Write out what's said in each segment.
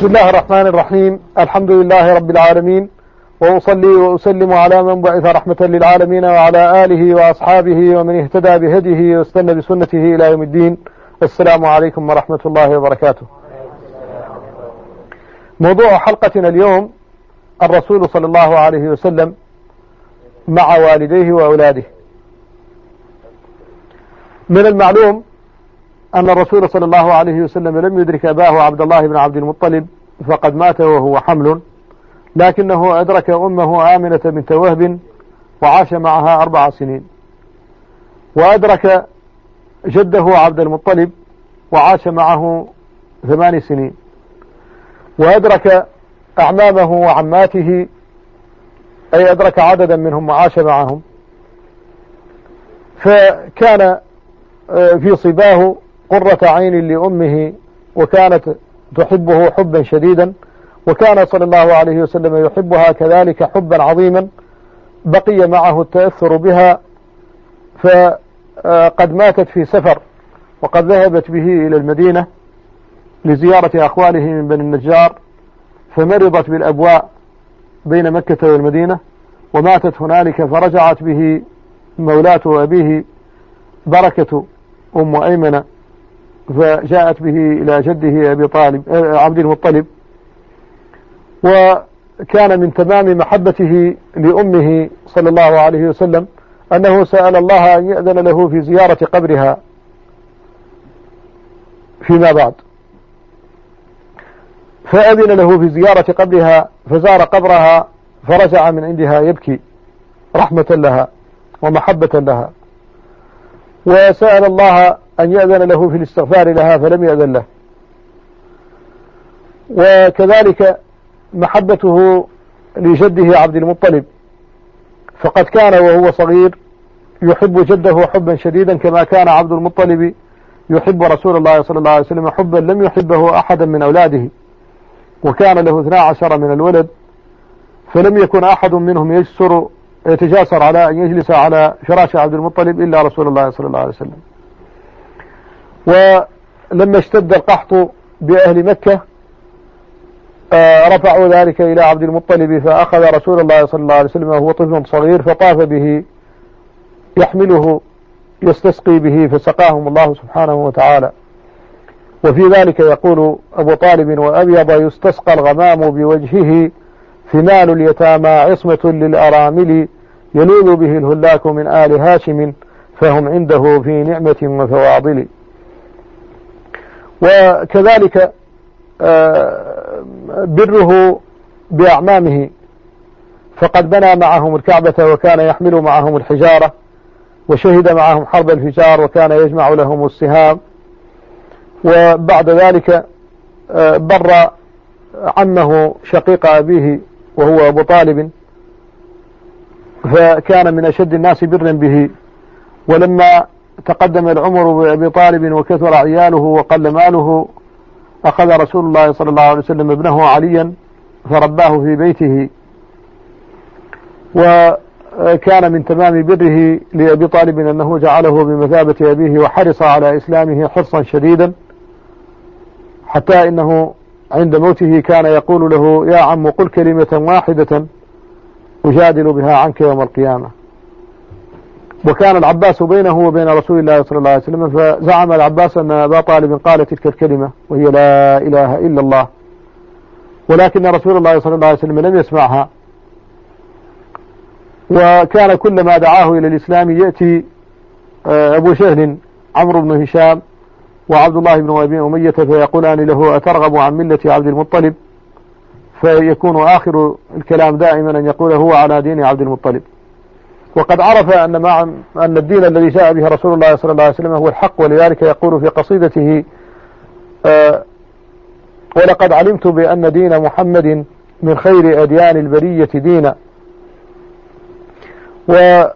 بسم الله الرحمن الرحيم. الحمد لله رب العالمين، وأصلي وأسلم على من بعث رحمة للعالمين وعلى آله وأصحابه ومن اهتدى بهديه واستنى بسنته إلى يوم الدين. السلام عليكم ورحمة الله وبركاته. موضوع حلقتنا اليوم الرسول صلى الله عليه وسلم مع والديه وأولاده. من المعلوم أن الرسول صلى الله عليه وسلم لم يدرك أباه عبد الله بن عبد المطلب، فقد مات وهو حمل، لكنه أدرك أمه آمنة بنت وهب وعاش معها 4 سنين، وأدرك جده عبد المطلب وعاش معه 8 سنين، وأدرك أعمامه وعماته، أي أدرك عددا منهم وعاش معهم. فكان في صباه قرة عين لأمه، وكانت تحبه حبا شديدا، وكان صلى الله عليه وسلم يحبها كذلك حبا عظيما، بقي معه التأثر بها. فقد ماتت في سفر، وقد ذهبت به إلى المدينة لزيارة أخواله من بني النجار، فمرضت بالأبواء بين مكة والمدينة وماتت هنالك، فرجعت به مولاة أبيه بركة أم أيمن، فجاءت به إلى جده أبي طالب عبد المطلب. وكان من تمام محبته لأمه صلى الله عليه وسلم أنه سأل الله أن يأذن له في زيارة قبرها فيما بعد، فأذن له في زيارة قبرها، فزار قبرها فرجع من عندها يبكي رحمة لها ومحبة لها، وسأل الله أن يأذن له في الاستغفار لها فلم يأذن له. وكذلك محبته لجده عبد المطلب، فقد كان وهو صغير يحب جده حبا شديدا، كما كان عبد المطلب يحب رسول الله صلى الله عليه وسلم حبا لم يحبه أحدا من أولاده، وكان له 12 من الولد، فلم يكن أحد منهم يتجاسر على أن يجلس على فراش عبد المطلب إلا رسول الله صلى الله عليه وسلم. ولما اشتد القحط بأهل مكة رفعوا ذلك إلى عبد المطلب، فأخذ رسول الله صلى الله عليه وسلم وهو طفل صغير فطاف به يحمله يستسقي به، فسقاهم الله سبحانه وتعالى. وفي ذلك يقول أبو طالب: وأبيض يستسقى الغمام بوجهه، ثمان اليتامى عصمة للأرامل، يلوذ به الهلاك من آل هاشم، فهم عنده في نعمة وفواضل. وكذلك بره بأعمامه، فقد بنى معهم الكعبة، وكان يحمل معهم الحجارة، وشهد معهم حرب الفجار، وكان يجمع لهم السهام. وبعد ذلك بر عمه شقيق أبيه وهو أبو طالب، فكان من أشد الناس برا به. ولما تقدم العمر بأبي طالب وكثر عياله وقل ماله، أخذ رسول الله صلى الله عليه وسلم ابنه عليا فرباه في بيته. وكان من تمام بره لأبي طالب أنه جعله بمثابة أبيه، وحرص على إسلامه حرصا شديدا، حتى إنه عند موته كان يقول له: يا عم قل كلمة واحدة أجادل بها عنك يوم القيامة. وكان العباس بينه وبين رسول الله صلى الله عليه وسلم، فزعم العباس أن أبا طالب قال تلك الكلمة وهي لا إله إلا الله، ولكن رسول الله صلى الله عليه وسلم لم يسمعها. وكان كلما دعاه إلى الإسلام يأتي أبو شهل عمرو بن هشام وعبد الله بن أبي أمية فيقولان له: أترغب عن ملة عبد المطلب؟ فيكون آخر الكلام دائما أن يقول: هو على دين عبد المطلب. وقد عرف أن الدين الذي جاء به رسول الله صلى الله عليه وسلم هو الحق، ولذلك يقول في قصيدته: ولقد علمت بأن دين محمد من خير أديان البرية دينا. وكان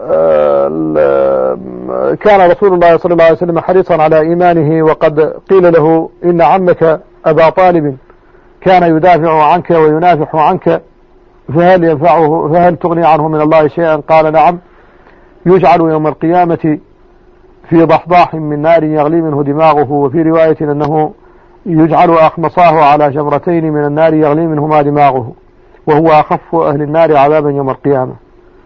رسول الله صلى الله عليه وسلم حريصا على إيمانه، وقد قيل له: إن عمك أبا طالب كان يدافع عنك وينافح عنك، فهل تغني عنه من الله شيئا؟ قال: نعم، يجعل يوم القيامة في ضحضاح من نار يغلي منه دماغه. وفي رواية أنه يجعل أخمصاه على جمرتين من النار يغلي منهما دماغه، وهو أخف أهل النار عذابا يوم القيامة.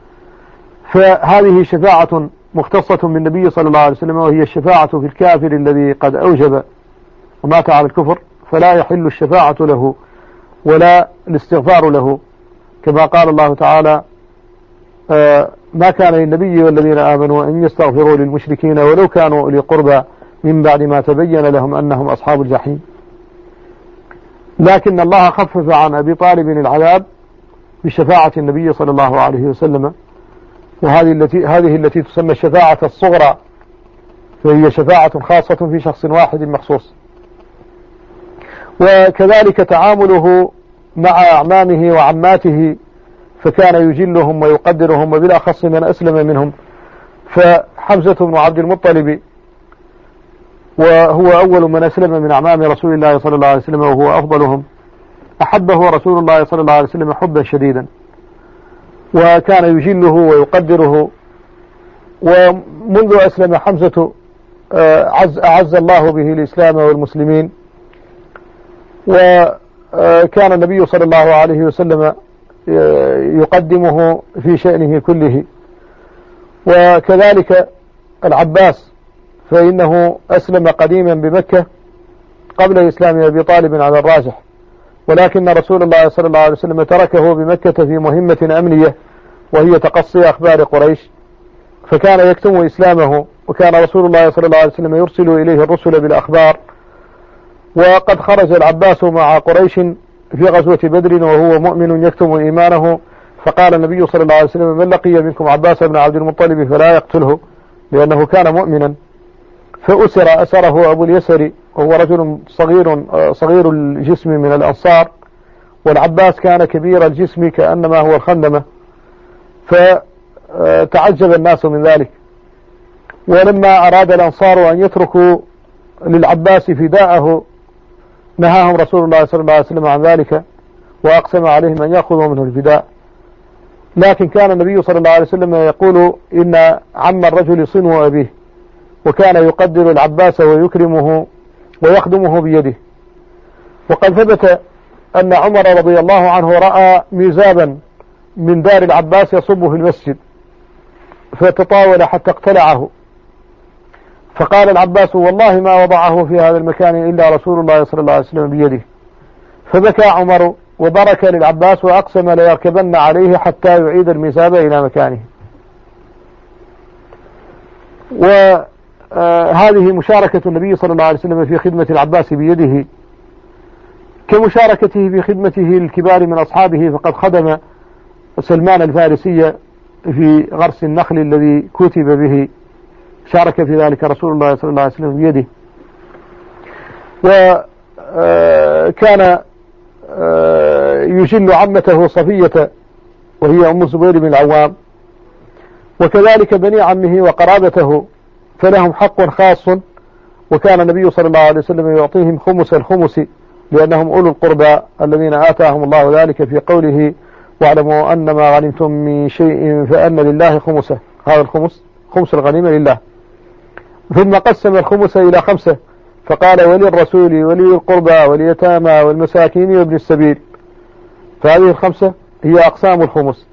فهذه شفاعة مختصة بالنبي صلى الله عليه وسلم، وهي الشفاعة في الكافر الذي قد أوجب ومات على الكفر، فلا يحل الشفاعة له ولا الاستغفار له، كما قال الله تعالى: ما كان للنبي والذين آمنوا أن يستغفروا للمشركين ولو كانوا أولي قربى من بعد ما تبين لهم أنهم أصحاب الجحيم. لكن الله خفف عن أبي طالب العذاب بشفاعة النبي صلى الله عليه وسلم، وهذه التي تسمى الشفاعة الصغرى، فهي شفاعة خاصة في شخص واحد مخصوص. وكذلك تعامله مع أعمامه وعماته، فكان يجلهم ويقدرهم، وبالأخص من أسلم منهم، فحمزة بن عبد المطلب وهو أول من أسلم من أعمام رسول الله صلى الله عليه وسلم وهو أفضلهم، أحبه رسول الله صلى الله عليه وسلم حبا شديدا، وكان يجله ويقدره. ومنذ أسلم حمزة أعز الله به الإسلام والمسلمين، وكان النبي صلى الله عليه وسلم يقدمه في شأنه كله. وكذلك العباس، فإنه أسلم قديما بمكة قبل إسلام أبي طالب على الراجح، ولكن رسول الله صلى الله عليه وسلم تركه بمكة في مهمة أمنية، وهي تقصي أخبار قريش، فكان يكتم إسلامه، وكان رسول الله صلى الله عليه وسلم يرسل إليه الرسل بالأخبار. وقد خرج العباس مع قريش في غزوة بدر وهو مؤمن يكتم إيمانه، فقال النبي صلى الله عليه وسلم: من لقي منكم عباس بن عبد المطلب فلا يقتله، لأنه كان مؤمنا. أسره أبو اليسر، وهو رجل صغير الجسم من الأنصار، والعباس كان كبير الجسم كأنما هو الخندمة، فتعجب الناس من ذلك. ولما أراد الأنصار أن يتركوا للعباس فداءه نهاهم رسول الله صلى الله عليه وسلم عن ذلك، وأقسم عليهم أن يأخذوا منه الفداء. لكن كان النبي صلى الله عليه وسلم يقول: إن عم الرجل صنو أبيه، وكان يقدر العباس ويكرمه ويخدمه بيده. وقد ثبت أن عمر رضي الله عنه رأى ميزابا من دار العباس يصب في المسجد، فتطاول حتى اقتلعه، فقال العباس: والله ما وضعه في هذا المكان إلا رسول الله صلى الله عليه وسلم بيده. فبكى عمر وبرك للعباس، وأقسم ليركبن عليه حتى يعيد الميزاب إلى مكانه. وهذه مشاركة النبي صلى الله عليه وسلم في خدمة العباس بيده، كمشاركته في خدمته الكبار من أصحابه، فقد خدم سلمان الفارسي في غرس النخل الذي كتب به، شارك في ذلك رسول الله صلى الله عليه وسلم بيده. وكان يجل عمته صفية وهي أم الزبير بن العوام، وكذلك بني عمه وقرابته، فلهم حق خاص، وكان النبي صلى الله عليه وسلم يعطيهم خمس الخمس، لأنهم أولو القربى الذين آتاهم الله ذلك في قوله: واعلموا أن ما غنمتم من شيء فأن لله خمسه. هذا الخمس خمس الغنيمة لله. ثم قسم الخمس إلى 5، فقال: وللرسول ولي القربى واليتامى والمساكين وابن السبيل. فهذه 5 هي أقسام الخمس.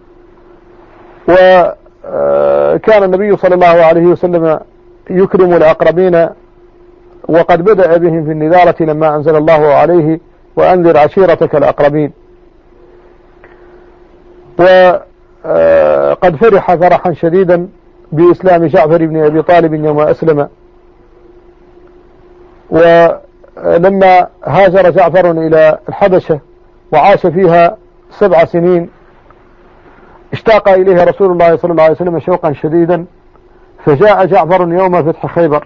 وكان النبي صلى الله عليه وسلم يكرم الأقربين، وقد بدأ بهم في النذارة لما أنزل الله عليه: وأنذر عشيرتك الأقربين. وقد فرح فرحا شديدا بإسلام جعفر بن أبي طالب يوم أسلم. ولما هاجر جعفر إلى الحبشة وعاش فيها 7 سنين، اشتاق إليه رسول الله صلى الله عليه وسلم شوقا شديدا، فجاء جعفر يوم فتح خيبر،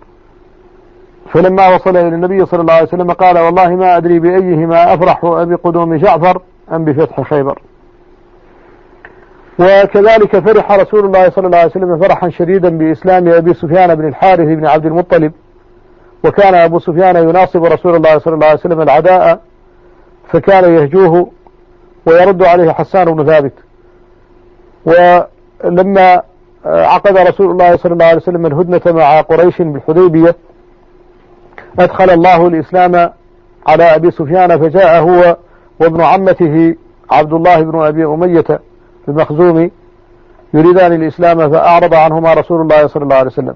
فلما وصل إلى النبي صلى الله عليه وسلم قال: والله ما أدري بأيهما أفرح، بقدوم جعفر أم بفتح خيبر. وكذلك فرح رسول الله صلى الله عليه وسلم فرحا شديدا بإسلام أبي سفيان بن الحارث بن عبد المطلب، وكان أبو سفيان يناصب رسول الله صلى الله عليه وسلم العداء، فكان يهجوه ويرد عليه حسان بن ثابت. ولما عقد رسول الله صلى الله عليه وسلم الهدنة مع قريش بالحديبية، أدخل الله الإسلام على أبي سفيان، فجاء هو وابن عمته عبد الله بن أبي أمية المخزومي يريدان الإسلام، فأعرض عنهما رسول الله صلى الله عليه وسلم،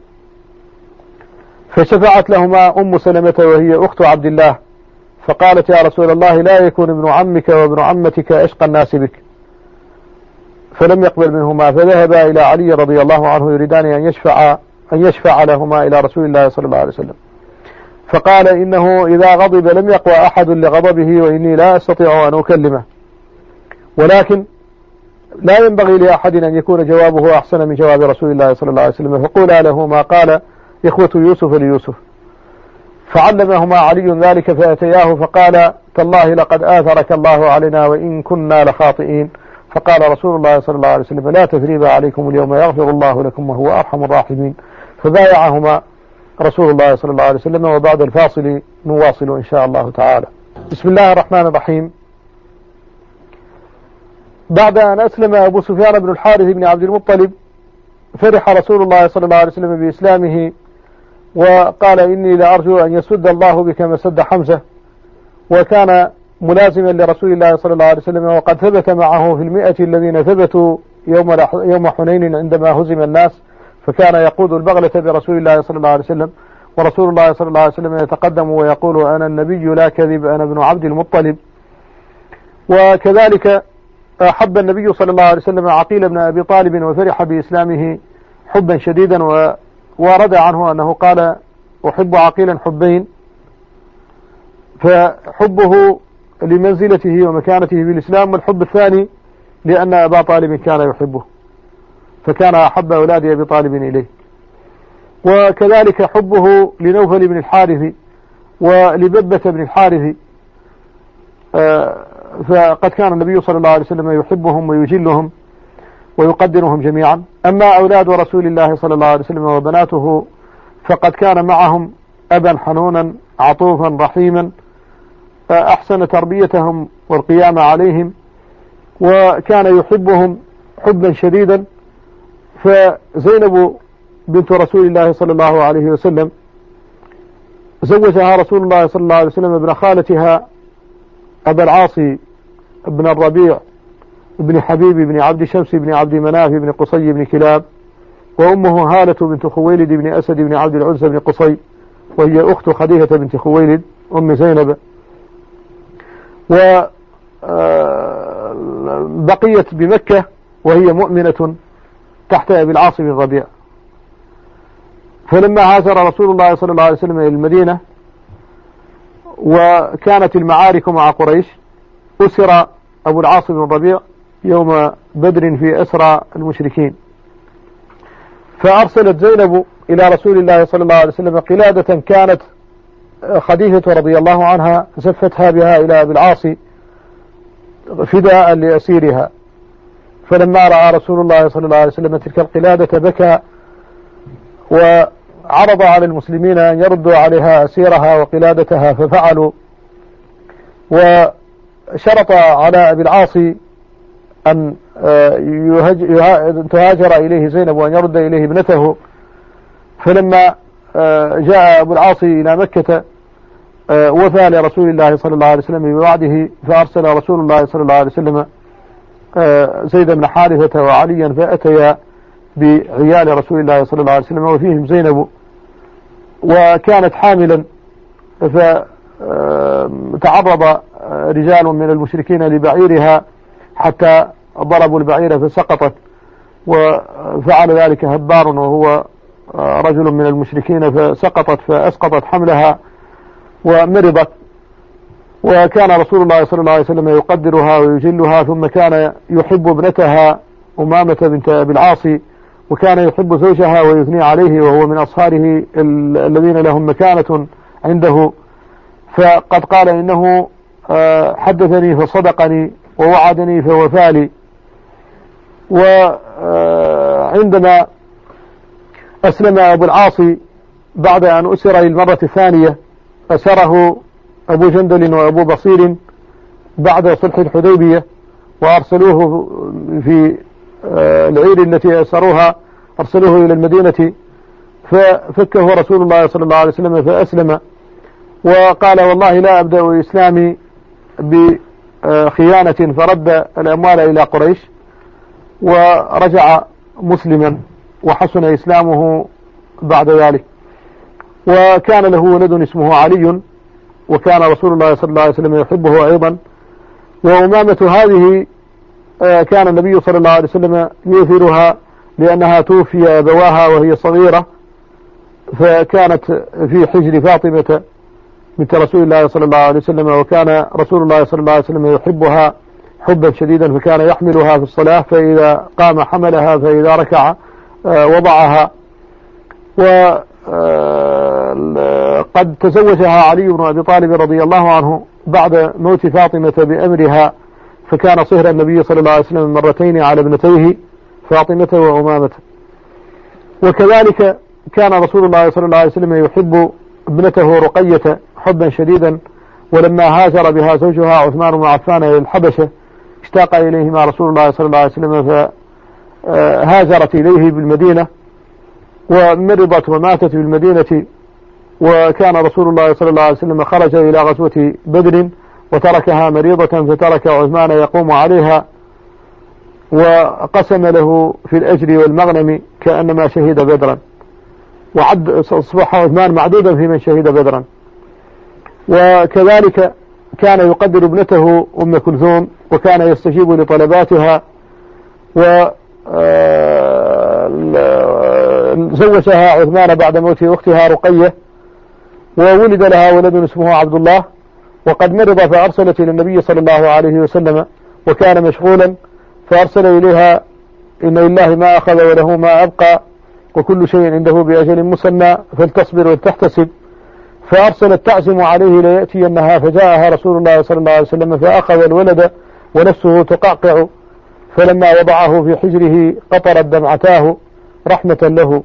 فشفعت لهما أم سلمة وهي أخت عبد الله، فقالت: يا رسول الله، لا يكون ابن عمك وابن عمتك أشقى الناس بك، فلم يقبل منهما، فذهبا إلى علي رضي الله عنه يريدان أن يشفع لهما إلى رسول الله صلى الله عليه وسلم، فقال: إنه إذا غضب لم يقوى أحد لغضبه، وإني لا أستطيع أن أكلمه، ولكن لا ينبغي لأحد أن يكون جوابه أحسن من جواب رسول الله صلى الله عليه وسلم، فقولا له ما قال إخوة يوسف ليوسف. فعلمهما علي ذلك، فأتياه فقال: تالله لقد آثرك الله علينا وإن كنا لخاطئين. فقال رسول الله صلى الله عليه وسلم: لا تثريب عليكم اليوم، يغفر الله لكم وهو أرحم الراحمين. فبايعهما رسول الله صلى الله عليه وسلم. وبعد الفاصل نواصل إن شاء الله تعالى. بسم الله الرحمن الرحيم. بعد أن أسلم أبو سفيان بن الحارث بن عبد المطلب، فرح رسول الله صلى الله عليه وسلم بإسلامه، وقال: إني لأرجو أن يسد الله بك ما سد حمزة، وكان ملازما لرسول الله صلى الله عليه وسلم، وقد ثبت معه في 100 الذين ثبتوا يوم حنين عندما هزم الناس، فكان يقود البغلة برسول الله صلى الله عليه وسلم، ورسول الله صلى الله عليه وسلم يتقدم ويقول: أنا النبي لا كذب، أنا ابن عبد المطلب. وكذلك أحب النبي صلى الله عليه وسلم عقيل بن أبي طالب، وفرح بإسلامه حبا شديدا، وورد عنه أنه قال: أحب عقيلا حبين، فحبه لمنزلته ومكانته بالإسلام، والحب الثاني لأن أبا طالب كان يحبه، فكان أحب أولاد أبي طالب إليه. وكذلك حبه لنوفل بن الحارث ولببة بن الحارث، فقد كان النبي صلى الله عليه وسلم يحبهم ويجلهم ويقدرهم جميعا. أما أولاد رسول الله صلى الله عليه وسلم وبناته فقد كان معهم أبا حنونا عطوفا رحيما، أحسن تربيتهم والقيام عليهم، وكان يحبهم حبا شديدا. فزينب بنت رسول الله صلى الله عليه وسلم زوجها رسول الله صلى الله عليه وسلم ابن خالتها أبا العاص بن الربيع بن حبيب بن عبد شمس بن عبد مناف بن قصي بن كلاب، وأمه هالة بنت خويلد بن أسد بن عبد العزى بن قصي، وهي أخت خديجة بنت خويلد أم زينب. وبقيت بمكة وهي مؤمنة تحت أبي العاص بن الربيع. فلما هاجر رسول الله صلى الله عليه وسلم إلى المدينة وكانت المعارك مع قريش، أسر أبو العاص بن الربيع يوم بدر في أسرى المشركين، فأرسلت زينب إلى رسول الله صلى الله عليه وسلم قلادة كانت خديجة رضي الله عنها زفتها بها إلى أبي العاص فداء لأسيرها. فلما رأى رسول الله صلى الله عليه وسلم تلك القلادة بكى، وعرض على المسلمين أن يردوا عليها أسيرها وقلادتها، ففعلوا، وشرط على أبي العاص أن تهاجر إليه زينب وأن يرد إليه ابنته. فلما جاء أبو العاص إلى مكة وفى لرسول الله صلى الله عليه وسلم بوعده، فأرسل رسول الله صلى الله عليه وسلم زيد بن حارثة وعليا، فأتيا بعيال رسول الله صلى الله عليه وسلم وفيهم زينب، وكانت حاملا، فتعرض رجال من المشركين لبعيرها حتى ضربوا البعير فسقطت، وفعل ذلك هبار وهو رجل من المشركين، فسقطت فأسقطت حملها ومرضت. وكان رسول الله صلى الله عليه وسلم يقدرها ويجلها، ثم كان يحب ابنتها أمامة بنت أبي العاص، وكان يحب زوجها ويثني عليه، وهو من أصهاره الذين لهم مكانة عنده. فقد قال: إنه حدثني فصدقني ووعدني فوفالي. وعندما أسلم أبو العاص بعد أن أسر للمرة الثانية، أسره أبو جندل وأبو بصير بعد صلح الحديبية، وأرسلوه في العير التي أسروها، أرسلوه إلى المدينة، ففكه رسول الله صلى الله عليه وسلم فأسلم. وقال والله لا أبدأ إسلامي بخيانة، فرد الأموال إلى قريش ورجع مسلما وحسن إسلامه بعد ذلك. وكان له ولد اسمه علي، وكان رسول الله صلى الله عليه وسلم يحبه أيضا. وأمامة هذه كان النبي صلى الله عليه وسلم يؤثرها لأنها توفي أبواها وهي صغيرة، فكانت في حجر فاطمة بنت رسول الله صلى الله عليه وسلم، وكان رسول الله صلى الله عليه وسلم يحبها حبا شديدا، فكان يحملها في الصلاة، فإذا قام حملها، فإذا ركع وضعها. وقد تزوجها علي بن أبي طالب رضي الله عنه بعد موت فاطمة بأمرها، فكان صهر النبي صلى الله عليه وسلم مرتين على ابنتيه فاطمة وأمامة. وكذلك كان رسول الله صلى الله عليه وسلم يحب ابنته رقية حبا شديدا، ولما هاجر بها زوجها عثمان بن عفان إلى الحبشة اشتاق إليهما رسول الله صلى الله عليه وسلم، فهاجرت إليه بالمدينة ومرضت وماتت بالمدينة. وكان رسول الله صلى الله عليه وسلم خرج إلى غزوة بدر وتركها مريضة، فترك عثمان يقوم عليها، وقسم له في الأجر والمغنم كأنما شهد بدرا، وعد أصبح عثمان معدودا في من شهد بدرا. وكذلك كان يقدر ابنته أم كلثوم، وكان يستجيب لطلباتها، وزوجها عثمان بعد موت أختها رقية، وولد لها ولد اسمه عبد الله. وقد مرض فأرسلت إلى النبي صلى الله عليه وسلم، وكان مشغولا، فأرسل إليها إن لله ما أخذ وله ما أبقى وكل شيء عنده بأجل مسمى فلتصبر ولتحتسب. فأرسلت تعزم عليه ليأتينها، فجاءها رسول الله صلى الله عليه وسلم فأخذ الولد ونفسه تقعقع، فلما وضعه في حجره قطرت دمعتاه رحمة له.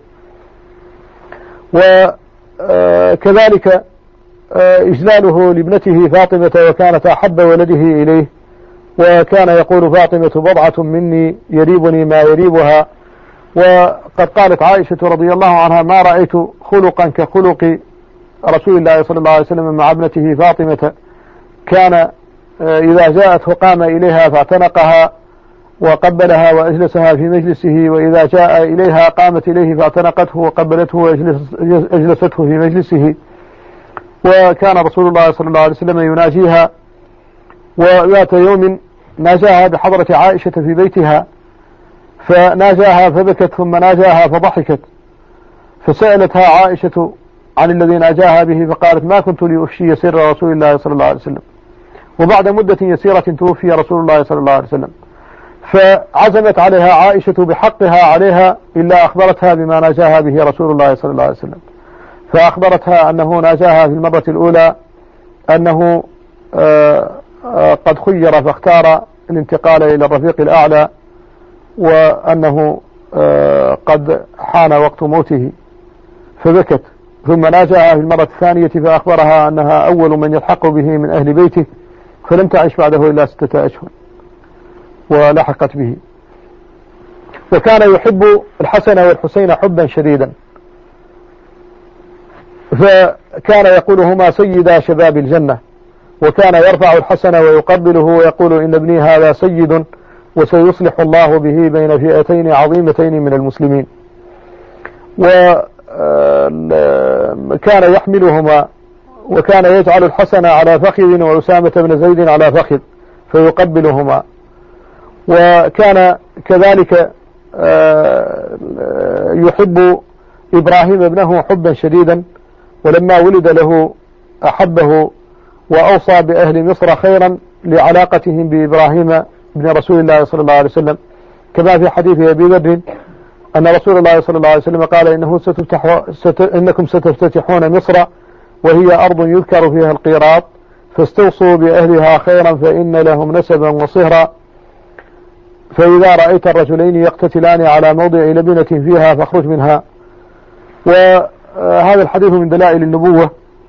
وكذلك إجلاله لابنته فاطمة، وكانت أحب ولده إليه، وكان يقول فاطمة بضعة مني يريبني ما يريبها. وقد قالت عائشة رضي الله عنها ما رأيت خلقا كخلق رسول الله صلى الله عليه وسلم مع ابنته فاطمة، كان إذا جاءت فقام إليها فاعتنقها وقبلها وأجلسها في مجلسه، وإذا جاء إليها قامت إليه فاعتنقته وقبلته وأجلسته في مجلسه. وكان رسول الله صلى الله عليه وسلم يناجيها، وذات يوم ناجاها بحضرة عائشة في بيتها، فناجاها فبكت، ثم ناجاها فضحكت، فسألتها عائشة عن الذي ناجاها به، فقالت ما كنت لأفشي سر رسول الله صلى الله عليه وسلم. وبعد مدة يسيرة توفي رسول الله صلى الله عليه وسلم، فعزمت عليها عائشة بحقها عليها إلا أخبرتها بما ناجاها به رسول الله صلى الله عليه وسلم، فأخبرتها أنه ناجاها في المرة الأولى أنه قد خير فاختار الانتقال إلى الرفيق الأعلى، وأنه قد حان وقت موته، فبكت. ثم ناجاها في المرة الثانية فأخبرها أنها أول من يلحق به من أهل بيته، فلم تعش بعده إلا 6 أشهر ولحقت به. وكان يحب الحسن والحسين حبا شديدا، فكان يقول هما سيدا شباب الجنة، وكان يرفع الحسن ويقبله ويقول إن ابني هذا سيد وسيصلح الله به بين فئتين عظيمتين من المسلمين. وكان يحملهما، وكان يجعل الحسن على فخذ وأسامة بن زيد على فخذ فيقبلهما. وكان كذلك يحب إبراهيم ابنه حبا شديدا، ولما ولد له أحبه، وأوصى بأهل مصر خيرا لعلاقتهم بإبراهيم بن رسول الله صلى الله عليه وسلم، كما في حديث أبي ذر أن رسول الله صلى الله عليه وسلم قال إنكم ستفتتحون مصر وهي أرض يذكر فيها القيراط، فاستوصوا بأهلها خيرا فإن لهم نسبا وصهرا، فإذا رأيت الرجلين يقتتلان على موضع لبنة فيها فاخرج منها. وهذا الحديث من دلائل النبوة.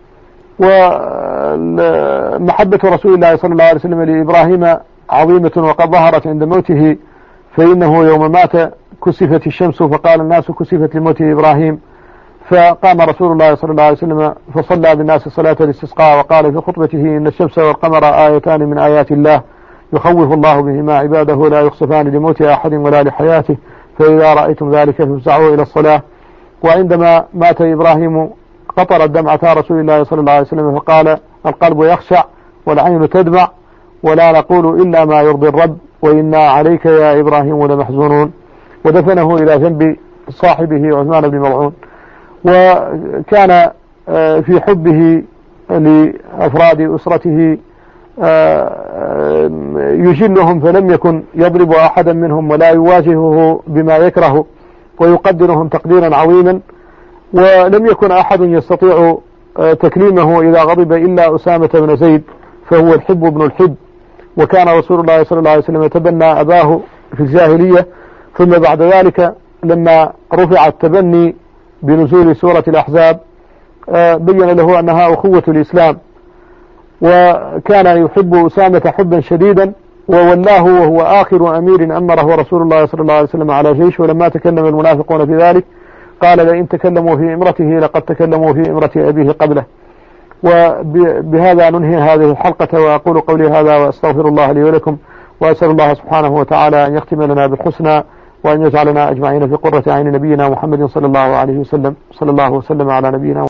ومحبة رسول الله صلى الله عليه وسلم لإبراهيم عظيمة، وقد ظهرت عند موته، فإنه يوم مات كسفت الشمس فقال الناس كسفت لموت إبراهيم، فقام رسول الله صلى الله عليه وسلم فصلى بالناس صلاة الاستسقاء، وقال في خطبته: إن الشمس والقمر آيتان من آيات الله يخوف الله بهما عباده لا يخسفان لموت أحد ولا لحياته، فإذا رأيتم ذلك فافزعوا إلى الصلاة. وعندما مات إبراهيم قطرت دمعة رسول الله صلى الله عليه وسلم فقال: القلب يخشع والعين تدمع ولا نقول إلا ما يرضي الرب وإنا عليك يا إبراهيم لمحزونون. ودفنه إلى جنب صاحبه عثمان بن مظعون. وكان في حبه لأفراد أسرته يجلهم، فلم يكن يضرب أحدا منهم ولا يواجهه بما يكره، ويقدرهم تقديرا عظيما. ولم يكن أحد يستطيع تكليمه إذا غضب إلا أسامة بن زيد، فهو الحب بن الحب. وكان رسول الله صلى الله عليه وسلم يتبنى أباه في الجاهلية، ثم بعد ذلك لما رفع التبني بنزول سورة الأحزاب بين له أنها أخوة الإسلام، وكان يحب أسامة حبا شديدا، وولاه وهو آخر أمير أمره رسول الله صلى الله عليه وسلم على جيش. ولما تكلم المنافقون في ذلك قال: لئن تكلموا في إمرته لقد تكلموا في إمرة أبيه قبله. وبهذا ننهي هذه الحلقة، وأقول قولي هذا وأستغفر الله لي ولكم، وأسأل الله سبحانه وتعالى أن يختم لنا بالحسنى، وأن يجعلنا أجمعين في قرة عين نبينا محمد صلى الله عليه وسلم. صلى الله وسلم على نبينا